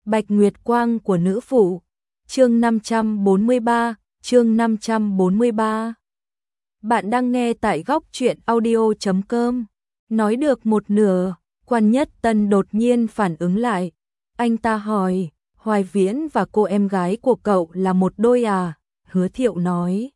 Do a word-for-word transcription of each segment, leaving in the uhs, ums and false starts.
Bạch Nguyệt Quang của nữ phụ. Chương năm trăm bốn mươi ba, chương năm trăm bốn mươi ba. Bạn đang nghe tại góc truyện audio chấm com. Nói được một nửa, Quan Nhất Tân đột nhiên phản ứng lại. Anh ta hỏi, Hoài Viễn và cô em gái của cậu là một đôi à? Hứa Thiệu nói,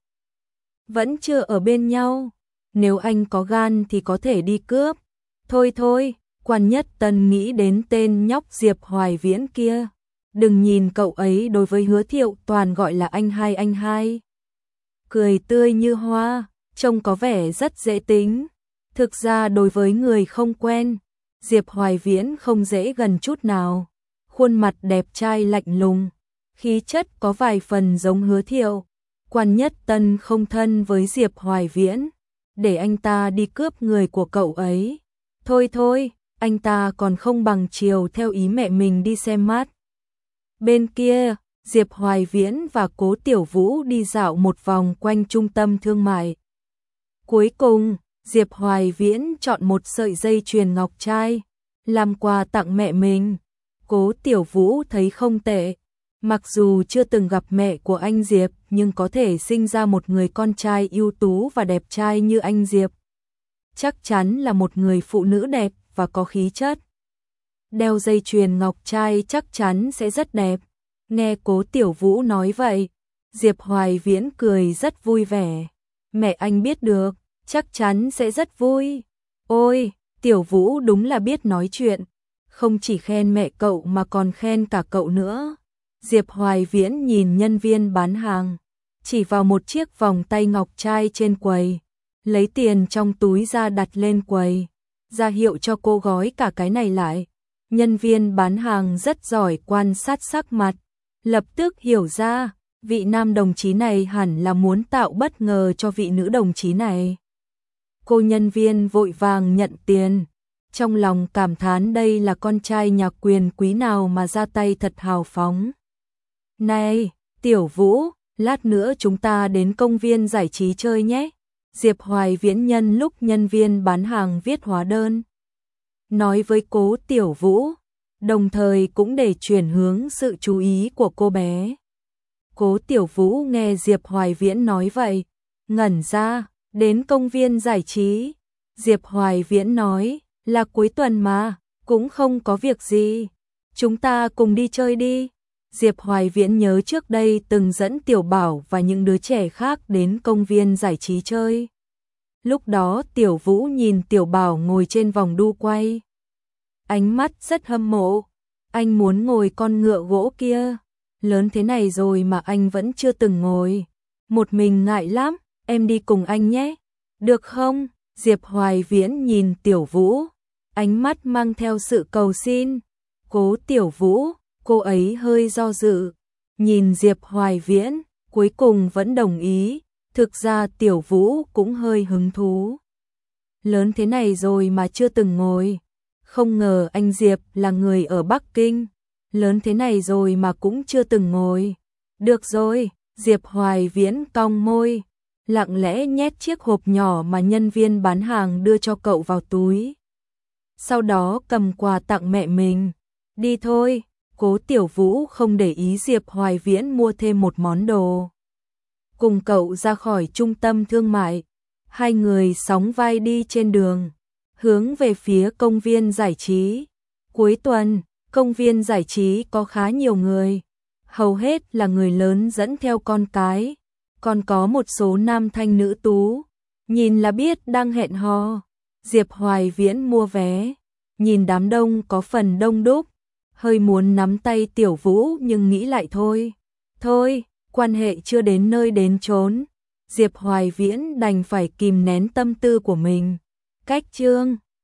vẫn chưa ở bên nhau. Nếu anh có gan thì có thể đi cướp. Thôi thôi, Quan Nhất Tân nghĩ đến tên nhóc Diệp Hoài Viễn kia. Đừng nhìn cậu ấy đối với Hứa Thiệu toàn gọi là anh hai anh hai. Cười tươi như hoa, trông có vẻ rất dễ tính. Thực ra đối với người không quen, Diệp Hoài Viễn không dễ gần chút nào. Khuôn mặt đẹp trai lạnh lùng, khí chất có vài phần giống Hứa Thiệu. Quan Nhất Tân không thân với Diệp Hoài Viễn, để anh ta đi cướp người của cậu ấy. Thôi thôi, anh ta còn không bằng chiều theo ý mẹ mình đi xem mắt. Bên kia, Diệp Hoài Viễn và Cố Tiểu Vũ đi dạo một vòng quanh trung tâm thương mại. Cuối cùng, Diệp Hoài Viễn chọn một sợi dây chuyền ngọc trai, làm quà tặng mẹ mình. Cố Tiểu Vũ thấy không tệ. Mặc dù chưa từng gặp mẹ của anh Diệp, nhưng có thể sinh ra một người con trai ưu tú và đẹp trai như anh Diệp. Chắc chắn là một người phụ nữ đẹp và có khí chất. Đeo dây chuyền ngọc trai chắc chắn sẽ rất đẹp. Nghe Cố Tiểu Vũ nói vậy, Diệp Hoài Viễn cười rất vui vẻ. Mẹ anh biết được, chắc chắn sẽ rất vui. Ôi, Tiểu Vũ đúng là biết nói chuyện. Không chỉ khen mẹ cậu mà còn khen cả cậu nữa. Diệp Hoài Viễn nhìn nhân viên bán hàng, chỉ vào một chiếc vòng tay ngọc trai trên quầy, lấy tiền trong túi ra đặt lên quầy, ra hiệu cho cô gói cả cái này lại. Nhân viên bán hàng rất giỏi quan sát sắc mặt, lập tức hiểu ra, vị nam đồng chí này hẳn là muốn tạo bất ngờ cho vị nữ đồng chí này. Cô nhân viên vội vàng nhận tiền, trong lòng cảm thán đây là con trai nhà quyền quý nào mà ra tay thật hào phóng. Này, Tiểu Vũ, lát nữa chúng ta đến công viên giải trí chơi nhé. Diệp Hoài Viễn nhân lúc nhân viên bán hàng viết hóa đơn, nói với Cố Tiểu Vũ, đồng thời cũng để chuyển hướng sự chú ý của cô bé. Cố Tiểu Vũ nghe Diệp Hoài Viễn nói vậy, ngẩn ra, đến công viên giải trí. Diệp Hoài Viễn nói, là cuối tuần mà, cũng không có việc gì. Chúng ta cùng đi chơi đi. Diệp Hoài Viễn nhớ trước đây từng dẫn Tiểu Bảo và những đứa trẻ khác đến công viên giải trí chơi. Lúc đó Tiểu Vũ nhìn Tiểu Bảo ngồi trên vòng đu quay, ánh mắt rất hâm mộ. Anh muốn ngồi con ngựa gỗ kia, lớn thế này rồi mà anh vẫn chưa từng ngồi. Một mình ngại lắm, em đi cùng anh nhé. Được không? Diệp Hoài Viễn nhìn Tiểu Vũ, ánh mắt mang theo sự cầu xin. Cố Tiểu Vũ, cô ấy hơi do dự, nhìn Diệp Hoài Viễn, cuối cùng vẫn đồng ý. Thực ra Tiểu Vũ cũng hơi hứng thú. Lớn thế này rồi mà chưa từng ngồi. Không ngờ anh Diệp là người ở Bắc Kinh. Lớn thế này rồi mà cũng chưa từng ngồi. Được rồi, Diệp Hoài Viễn cong môi, lặng lẽ nhét chiếc hộp nhỏ mà nhân viên bán hàng đưa cho cậu vào túi. Sau đó cầm quà tặng mẹ mình. Đi thôi. Cố Tiểu Vũ không để ý Diệp Hoài Viễn mua thêm một món đồ. Cùng cậu ra khỏi trung tâm thương mại, hai người sóng vai đi trên đường, hướng về phía công viên giải trí. Cuối tuần, công viên giải trí có khá nhiều người, hầu hết là người lớn dẫn theo con cái, còn có một số nam thanh nữ tú, nhìn là biết đang hẹn hò. Diệp Hoài Viễn mua vé, nhìn đám đông có phần đông đúc, hơi muốn nắm tay Tiểu Vũ nhưng nghĩ lại thôi. Thôi, quan hệ chưa đến nơi đến chốn. Diệp Hoài Viễn đành phải kìm nén tâm tư của mình. Cách chương